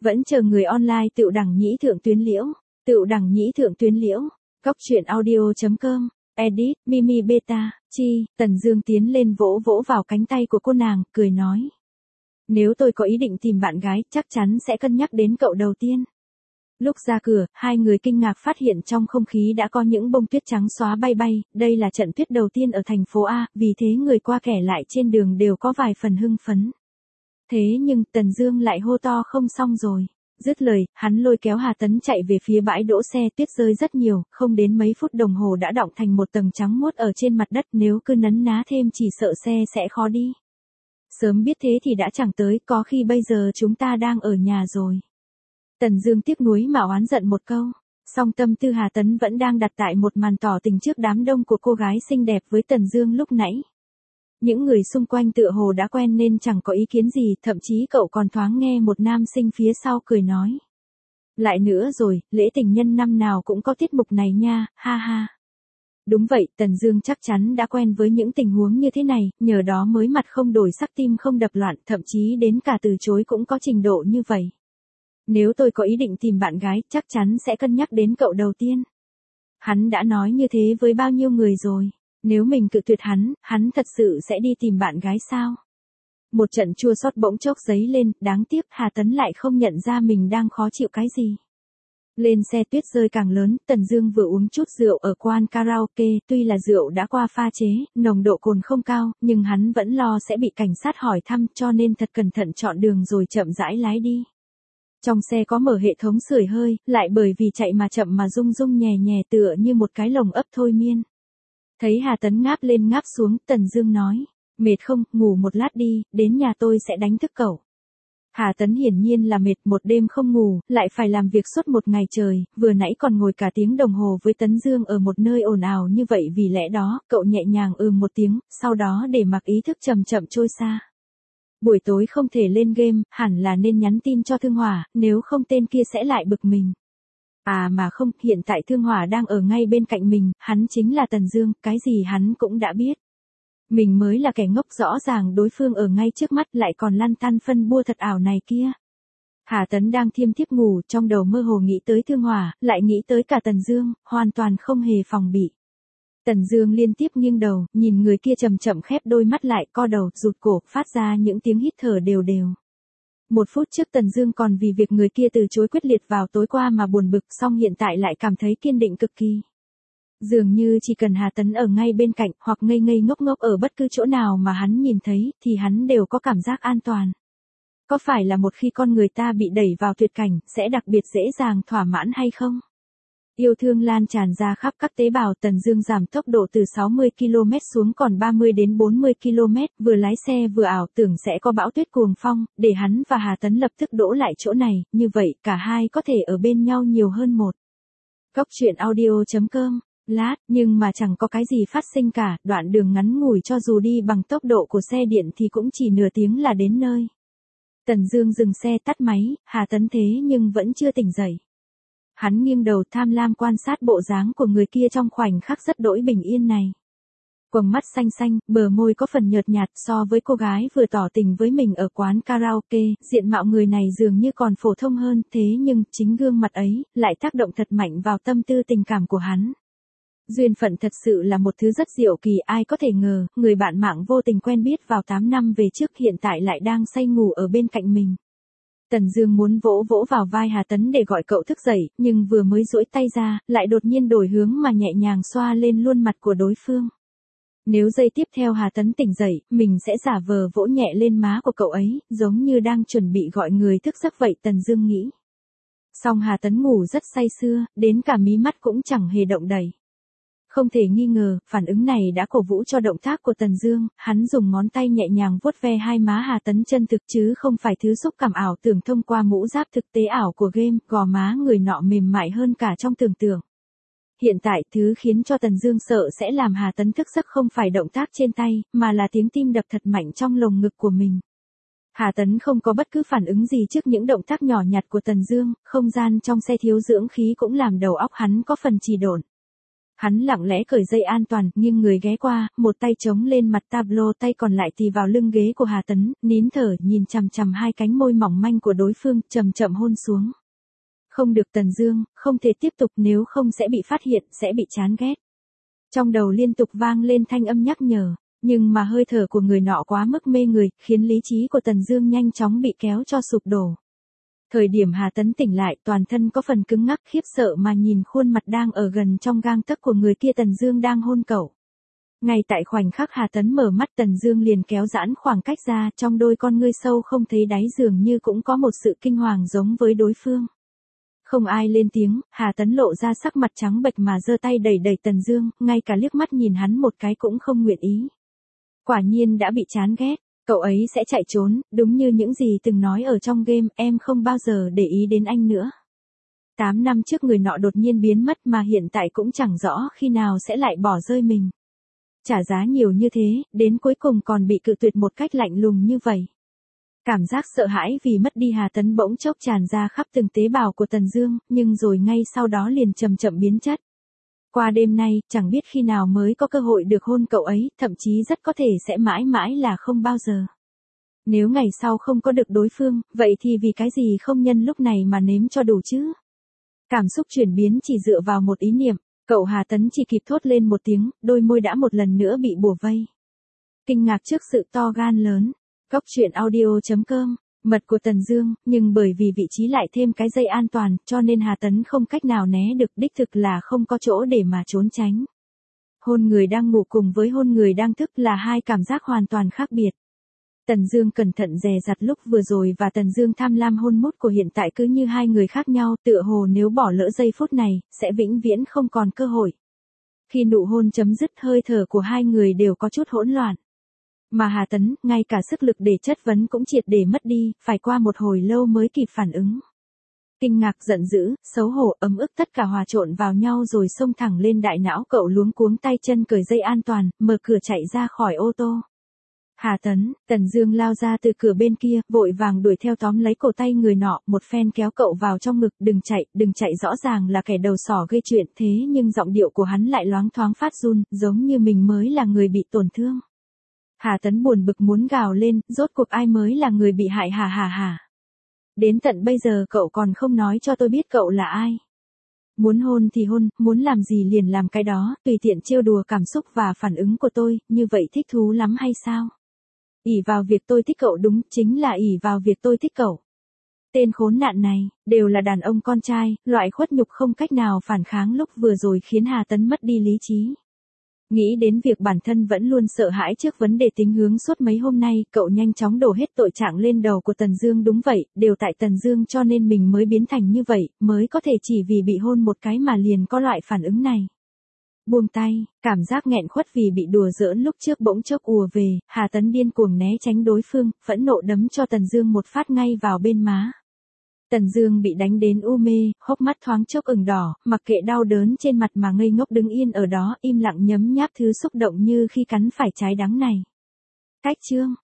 Vẫn chờ người online Tựu Đẳng Nhĩ Thượng Tuyến Liễu. Tựu Đẳng Nhĩ Thượng Tuyến Liễu. Góc truyện audio.com. Edit, Mimi Beta, Chi. Tần Dương tiến lên vỗ vỗ vào cánh tay của cô nàng, cười nói. Nếu tôi có ý định tìm bạn gái, chắc chắn sẽ cân nhắc đến cậu đầu tiên. Lúc ra cửa, hai người kinh ngạc phát hiện trong không khí đã có những bông tuyết trắng xóa bay bay, đây là trận tuyết đầu tiên ở thành phố A, vì thế người qua kẻ lại trên đường đều có vài phần hưng phấn. Thế nhưng Tần Dương lại hô to không xong rồi. Dứt lời, hắn lôi kéo Hà Tấn chạy về phía bãi đỗ xe, tuyết rơi rất nhiều, không đến mấy phút đồng hồ đã đọng thành một tầng trắng muốt ở trên mặt đất, nếu cứ nấn ná thêm chỉ sợ xe sẽ khó đi. Sớm biết thế thì đã chẳng tới, có khi bây giờ chúng ta đang ở nhà rồi. Tần Dương tiếc nuối mà oán giận một câu, song tâm tư Hà Tấn vẫn đang đặt tại một màn tỏ tình trước đám đông của cô gái xinh đẹp với Tần Dương lúc nãy. Những người xung quanh tựa hồ đã quen nên chẳng có ý kiến gì, thậm chí cậu còn thoáng nghe một nam sinh phía sau cười nói. Lại nữa rồi, lễ tình nhân năm nào cũng có tiết mục này nha, ha ha. Đúng vậy, Tần Dương chắc chắn đã quen với những tình huống như thế này, nhờ đó mới mặt không đổi sắc tim không đập loạn, thậm chí đến cả từ chối cũng có trình độ như vậy. Nếu tôi có ý định tìm bạn gái, chắc chắn sẽ cân nhắc đến cậu đầu tiên. Hắn đã nói như thế với bao nhiêu người rồi. Nếu mình cự tuyệt hắn thật sự sẽ đi tìm bạn gái sao? Một trận chua xót bỗng chốc dấy lên, đáng tiếc Hà Tấn lại không nhận ra mình đang khó chịu cái gì. Lên xe tuyết rơi càng lớn, Tần Dương vừa uống chút rượu ở quán karaoke, tuy là rượu đã qua pha chế, nồng độ cồn không cao, nhưng hắn vẫn lo sẽ bị cảnh sát hỏi thăm cho nên thật cẩn thận chọn đường rồi chậm rãi lái đi. Trong xe có mở hệ thống sưởi hơi, lại bởi vì chạy mà chậm mà rung rung nhè nhè tựa như một cái lồng ấp thôi miên. Thấy Hà Tấn ngáp lên ngáp xuống, Tần Dương nói, mệt không, ngủ một lát đi, đến nhà tôi sẽ đánh thức cậu. Hà Tấn hiển nhiên là mệt, một đêm không ngủ, lại phải làm việc suốt một ngày trời, vừa nãy còn ngồi cả tiếng đồng hồ với Tấn Dương ở một nơi ồn ào như vậy, vì lẽ đó, cậu nhẹ nhàng một tiếng, sau đó để mặc ý thức chậm chậm trôi xa. Buổi tối không thể lên game, hẳn là nên nhắn tin cho Thương Hỏa, nếu không tên kia sẽ lại bực mình. À mà không, hiện tại Thương Hỏa đang ở ngay bên cạnh mình, hắn chính là Tần Dương, cái gì hắn cũng đã biết. Mình mới là kẻ ngốc, rõ ràng đối phương ở ngay trước mắt lại còn lăn tăn phân bua thật ảo này kia. Hà Tấn đang thiêm thiếp ngủ, trong đầu mơ hồ nghĩ tới Thương Hỏa, lại nghĩ tới cả Tần Dương, hoàn toàn không hề phòng bị. Tần Dương liên tiếp nghiêng đầu, nhìn người kia chậm chậm khép đôi mắt lại, co đầu, rụt cổ, phát ra những tiếng hít thở đều đều. Một phút trước Tần Dương còn vì việc người kia từ chối quyết liệt vào tối qua mà buồn bực, song hiện tại lại cảm thấy kiên định cực kỳ. Dường như chỉ cần Hà Tấn ở ngay bên cạnh, hoặc ngây ngây ngốc ngốc ở bất cứ chỗ nào mà hắn nhìn thấy, thì hắn đều có cảm giác an toàn. Có phải là một khi con người ta bị đẩy vào tuyệt cảnh, sẽ đặc biệt dễ dàng thỏa mãn hay không? Yêu thương lan tràn ra khắp các tế bào. Tần Dương giảm tốc độ từ 60 km xuống còn 30 đến 40 km, vừa lái xe vừa ảo tưởng sẽ có bão tuyết cuồng phong, để hắn và Hà Tấn lập tức đỗ lại chỗ này, như vậy cả hai có thể ở bên nhau nhiều hơn một. Góc truyện audio.com. Lát, nhưng mà chẳng có cái gì phát sinh cả, đoạn đường ngắn ngủi cho dù đi bằng tốc độ của xe điện thì cũng chỉ nửa tiếng là đến nơi. Tần Dương dừng xe tắt máy, Hà Tấn thế nhưng vẫn chưa tỉnh dậy. Hắn nghiêng đầu tham lam quan sát bộ dáng của người kia trong khoảnh khắc rất đỗi bình yên này. Quầng mắt xanh xanh, bờ môi có phần nhợt nhạt, so với cô gái vừa tỏ tình với mình ở quán karaoke, diện mạo người này dường như còn phổ thông hơn, thế nhưng chính gương mặt ấy lại tác động thật mạnh vào tâm tư tình cảm của hắn. Duyên phận thật sự là một thứ rất diệu kỳ, ai có thể ngờ, người bạn mạng vô tình quen biết vào 8 năm về trước hiện tại lại đang say ngủ ở bên cạnh mình. Tần Dương muốn vỗ vỗ vào vai Hà Tấn để gọi cậu thức dậy, nhưng vừa mới duỗi tay ra, lại đột nhiên đổi hướng mà nhẹ nhàng xoa lên luôn mặt của đối phương. Nếu giây tiếp theo Hà Tấn tỉnh dậy, mình sẽ giả vờ vỗ nhẹ lên má của cậu ấy, giống như đang chuẩn bị gọi người thức giấc vậy, Tần Dương nghĩ. Song Hà Tấn ngủ rất say sưa, đến cả mí mắt cũng chẳng hề động đậy. Không thể nghi ngờ, phản ứng này đã cổ vũ cho động tác của Tần Dương, hắn dùng ngón tay nhẹ nhàng vuốt ve hai má Hà Tấn chân thực chứ không phải thứ xúc cảm ảo tưởng thông qua mũ giáp thực tế ảo của game, gò má người nọ mềm mại hơn cả trong tưởng tượng. Hiện tại, thứ khiến cho Tần Dương sợ sẽ làm Hà Tấn thức giấc không phải động tác trên tay, mà là tiếng tim đập thật mạnh trong lồng ngực của mình. Hà Tấn không có bất cứ phản ứng gì trước những động tác nhỏ nhặt của Tần Dương, không gian trong xe thiếu dưỡng khí cũng làm đầu óc hắn có phần trì độn. Hắn lặng lẽ cởi dây an toàn, nghiêng người ghé qua, một tay chống lên mặt tablo, tay còn lại tì vào lưng ghế của Hà Tấn, nín thở nhìn chằm chằm hai cánh môi mỏng manh của đối phương, chậm chậm hôn xuống. Không được Tần Dương, không thể tiếp tục, nếu không sẽ bị phát hiện, sẽ bị chán ghét. Trong đầu liên tục vang lên thanh âm nhắc nhở, nhưng mà hơi thở của người nọ quá mức mê người, khiến lý trí của Tần Dương nhanh chóng bị kéo cho sụp đổ. Thời điểm Hà Tấn tỉnh lại, toàn thân có phần cứng ngắc, khiếp sợ mà nhìn khuôn mặt đang ở gần trong gang tấc của người kia, Tần Dương đang hôn cậu. Ngay tại khoảnh khắc Hà Tấn mở mắt, Tần Dương liền kéo giãn khoảng cách ra, trong đôi con ngươi sâu không thấy đáy dường như cũng có một sự kinh hoàng giống với đối phương. Không ai lên tiếng, Hà Tấn lộ ra sắc mặt trắng bệch mà giơ tay đẩy đẩy Tần Dương, ngay cả liếc mắt nhìn hắn một cái cũng không nguyện ý. Quả nhiên đã bị chán ghét, cậu ấy sẽ chạy trốn, đúng như những gì từng nói ở trong game, em không bao giờ để ý đến anh nữa. 8 năm trước người nọ đột nhiên biến mất mà hiện tại cũng chẳng rõ khi nào sẽ lại bỏ rơi mình. Trả giá nhiều như thế, đến cuối cùng còn bị cự tuyệt một cách lạnh lùng như vậy. Cảm giác sợ hãi vì mất đi Hà Tấn bỗng chốc tràn ra khắp từng tế bào của Tần Dương, nhưng rồi ngay sau đó liền chậm chậm biến chất. Qua đêm nay, chẳng biết khi nào mới có cơ hội được hôn cậu ấy, thậm chí rất có thể sẽ mãi mãi là không bao giờ. Nếu ngày sau không có được đối phương, vậy thì vì cái gì không nhân lúc này mà nếm cho đủ chứ? Cảm xúc chuyển biến chỉ dựa vào một ý niệm, cậu Hà Tấn chỉ kịp thốt lên một tiếng, đôi môi đã một lần nữa bị bủa vây. Kinh ngạc trước sự to gan lớn. Góc truyện audio.com, mật của Tần Dương, nhưng bởi vì vị trí lại thêm cái dây an toàn, cho nên Hà Tấn không cách nào né được, đích thực là không có chỗ để mà trốn tránh. Hôn người đang ngủ cùng với hôn người đang thức là hai cảm giác hoàn toàn khác biệt. Tần Dương cẩn thận dè dặt lúc vừa rồi và Tần Dương tham lam hôn mút của hiện tại cứ như hai người khác nhau, tựa hồ nếu bỏ lỡ giây phút này, sẽ vĩnh viễn không còn cơ hội. Khi nụ hôn chấm dứt, hơi thở của hai người đều có chút hỗn loạn. Mà Hà Tấn, ngay cả sức lực để chất vấn cũng triệt để mất đi, phải qua một hồi lâu mới kịp phản ứng. Kinh ngạc, giận dữ, xấu hổ, ấm ức tất cả hòa trộn vào nhau rồi xông thẳng lên đại não cậu, luống cuống tay chân cởi dây an toàn, mở cửa chạy ra khỏi ô tô. Hà Tấn, Tần Dương lao ra từ cửa bên kia, vội vàng đuổi theo tóm lấy cổ tay người nọ, một phen kéo cậu vào trong ngực, đừng chạy, rõ ràng là kẻ đầu sỏ gây chuyện, thế nhưng giọng điệu của hắn lại loáng thoáng phát run, giống như mình mới là người bị tổn thương. Hà Tấn buồn bực muốn gào lên, rốt cuộc ai mới là người bị hại hả? Đến tận bây giờ cậu còn không nói cho tôi biết cậu là ai. Muốn hôn thì hôn, muốn làm gì liền làm cái đó, tùy tiện trêu đùa cảm xúc và phản ứng của tôi, như vậy thích thú lắm hay sao? Ỷ vào việc tôi thích cậu, đúng, chính là ỷ vào việc tôi thích cậu. Tên khốn nạn này, đều là đàn ông con trai, loại khuất nhục không cách nào phản kháng lúc vừa rồi khiến Hà Tấn mất đi lý trí. Nghĩ đến việc bản thân vẫn luôn sợ hãi trước vấn đề tính hướng suốt mấy hôm nay, cậu nhanh chóng đổ hết tội trạng lên đầu của Tần Dương, đúng vậy, đều tại Tần Dương cho nên mình mới biến thành như vậy, mới có thể chỉ vì bị hôn một cái mà liền có loại phản ứng này. Buông tay, cảm giác nghẹn khuất vì bị đùa giỡn lúc trước bỗng chốc ùa về, Hà Tấn điên cuồng né tránh đối phương, phẫn nộ đấm cho Tần Dương một phát ngay vào bên má. Tần Dương bị đánh đến u mê, hốc mắt thoáng chốc ửng đỏ, mặc kệ đau đớn trên mặt mà ngây ngốc đứng yên ở đó, im lặng nhấm nháp thứ xúc động như khi cắn phải trái đắng này. Cách chương